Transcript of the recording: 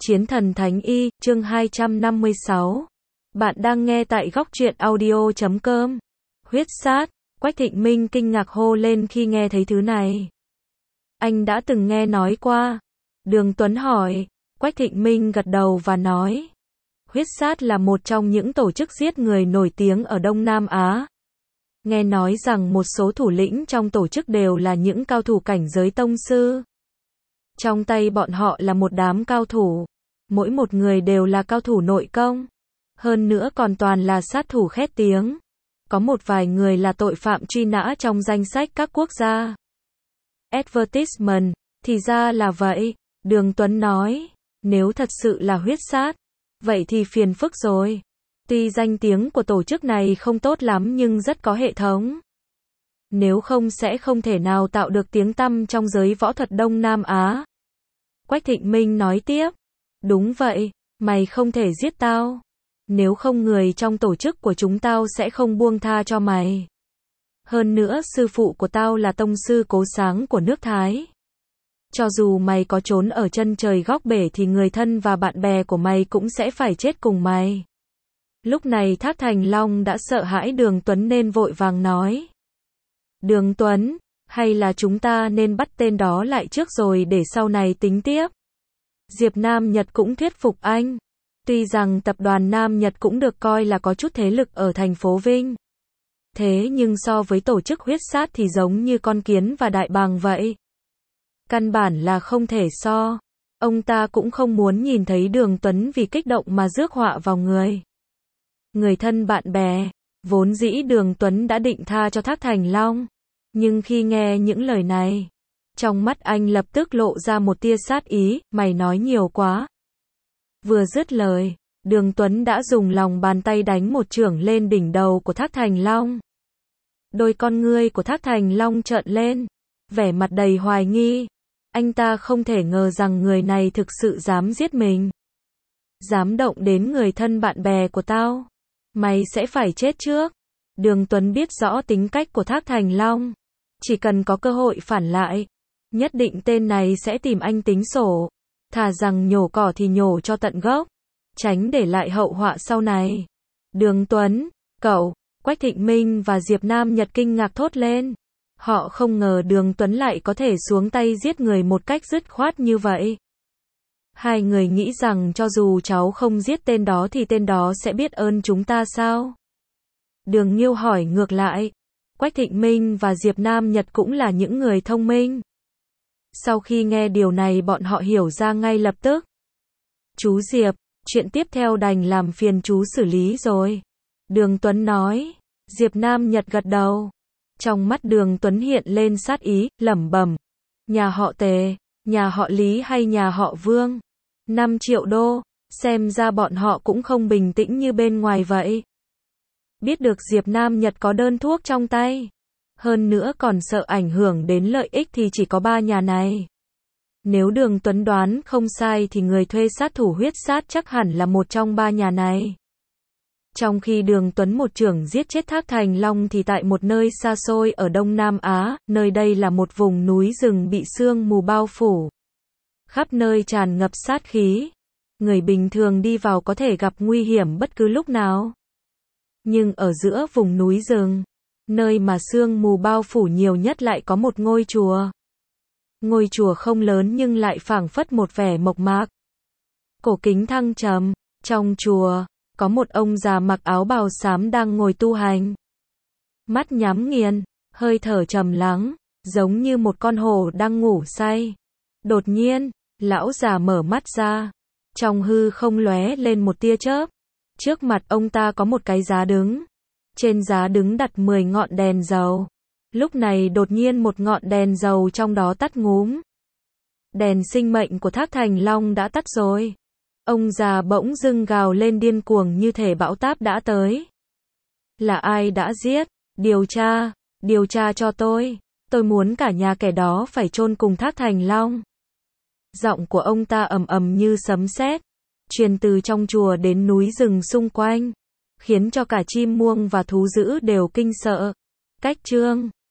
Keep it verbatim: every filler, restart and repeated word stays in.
Chiến thần Thánh Y, chương hai trăm năm mươi sáu. Bạn đang nghe tại góc truyện audio chấm com. Huyết sát, Quách Thịnh Minh kinh ngạc hô lên khi nghe thấy thứ này. Anh đã từng nghe nói qua. Đường Tuấn hỏi. Quách Thịnh Minh gật đầu và nói. Huyết sát là một trong những tổ chức giết người nổi tiếng ở Đông Nam Á. Nghe nói rằng một số thủ lĩnh trong tổ chức đều là những cao thủ cảnh giới tông sư. Trong tay bọn họ là một đám cao thủ. Mỗi một người đều là cao thủ nội công. Hơn nữa còn toàn là sát thủ khét tiếng. Có một vài người là tội phạm truy nã trong danh sách các quốc gia. Advertisement, thì ra là vậy. Đường Tuấn nói. Nếu thật sự là huyết sát, vậy thì phiền phức rồi. Tuy danh tiếng của tổ chức này không tốt lắm nhưng rất có hệ thống. Nếu không sẽ không thể nào tạo được tiếng tăm trong giới võ thuật Đông Nam Á. Quách Thịnh Minh nói tiếp. Đúng vậy, mày không thể giết tao. Nếu không người trong tổ chức của chúng tao sẽ không buông tha cho mày. Hơn nữa sư phụ của tao là tông sư Cố Sáng của nước Thái. Cho dù mày có trốn ở chân trời góc bể thì người thân và bạn bè của mày cũng sẽ phải chết cùng mày. Lúc này Thác Thành Long đã sợ hãi Đường Tuấn nên vội vàng nói. Đường Tuấn, hay là chúng ta nên bắt tên đó lại trước rồi để sau này tính tiếp. Diệp Nam Nhật cũng thuyết phục anh. Tuy rằng tập đoàn Nam Nhật cũng được coi là có chút thế lực ở thành phố Vinh. Thế nhưng so với tổ chức huyết sát thì giống như con kiến và đại bàng vậy. Căn bản là không thể so. Ông ta cũng không muốn nhìn thấy Đường Tuấn vì kích động mà rước họa vào người. Người thân bạn bè, vốn dĩ Đường Tuấn đã định tha cho Thác Thành Long. Nhưng khi nghe những lời này, trong mắt anh lập tức lộ ra một tia sát ý, mày nói nhiều quá. Vừa dứt lời, Đường Tuấn đã dùng lòng bàn tay đánh một chưởng lên đỉnh đầu của Thác Thành Long. Đôi con ngươi của Thác Thành Long trợn lên, vẻ mặt đầy hoài nghi. Anh ta không thể ngờ rằng người này thực sự dám giết mình. Dám động đến người thân bạn bè của tao. Mày sẽ phải chết trước. Đường Tuấn biết rõ tính cách của Thác Thành Long. Chỉ cần có cơ hội phản lại, nhất định tên này sẽ tìm anh tính sổ. Thà rằng nhổ cỏ thì nhổ cho tận gốc, tránh để lại hậu họa sau này. Đường Tuấn, cậu, Quách Thịnh Minh và Diệp Nam Nhật kinh ngạc thốt lên. Họ không ngờ Đường Tuấn lại có thể xuống tay giết người một cách dứt khoát như vậy. Hai người nghĩ rằng cho dù cháu không giết tên đó thì tên đó sẽ biết ơn chúng ta sao? Đường Nghiêu hỏi ngược lại. Quách Thịnh Minh và Diệp Nam Nhật cũng là những người thông minh. Sau khi nghe điều này bọn họ hiểu ra ngay lập tức. Chú Diệp, chuyện tiếp theo đành làm phiền chú xử lý rồi. Đường Tuấn nói. Diệp Nam Nhật gật đầu. Trong mắt Đường Tuấn hiện lên sát ý, lẩm bẩm. Nhà họ Tề, nhà họ Lý hay nhà họ Vương? năm triệu đô, xem ra bọn họ cũng không bình tĩnh như bên ngoài vậy. Biết được Diệp Nam Nhật có đơn thuốc trong tay. Hơn nữa còn sợ ảnh hưởng đến lợi ích thì chỉ có ba nhà này. Nếu Đường Tuấn đoán không sai thì người thuê sát thủ huyết sát chắc hẳn là một trong ba nhà này. Trong khi Đường Tuấn một chưởng giết chết Thác Thành Long thì tại một nơi xa xôi ở Đông Nam Á, nơi đây là một vùng núi rừng bị sương mù bao phủ. Khắp nơi tràn ngập sát khí. Người bình thường đi vào có thể gặp nguy hiểm bất cứ lúc nào. Nhưng ở giữa vùng núi rừng, nơi mà sương mù bao phủ nhiều nhất lại có một ngôi chùa. Ngôi chùa không lớn nhưng lại phảng phất một vẻ mộc mạc. Cổ kính thăng trầm, trong chùa, có một ông già mặc áo bào xám đang ngồi tu hành. Mắt nhắm nghiền, hơi thở trầm lắng, giống như một con hổ đang ngủ say. Đột nhiên, lão già mở mắt ra. Trong hư không lóe lên một tia chớp. Trước mặt ông ta có một cái giá đứng. Trên giá đứng đặt mười ngọn đèn dầu. Lúc này đột nhiên một ngọn đèn dầu trong đó tắt ngúm. Đèn sinh mệnh của Thác Thành Long đã tắt rồi. Ông già bỗng dưng gào lên điên cuồng như thể bão táp đã tới. Là ai đã giết? Điều tra, điều tra cho tôi. Tôi muốn cả nhà kẻ đó phải chôn cùng Thác Thành Long. Giọng của ông ta ầm ầm như sấm sét, truyền từ trong chùa đến núi rừng xung quanh, khiến cho cả chim muông và thú dữ đều kinh sợ. Cách chương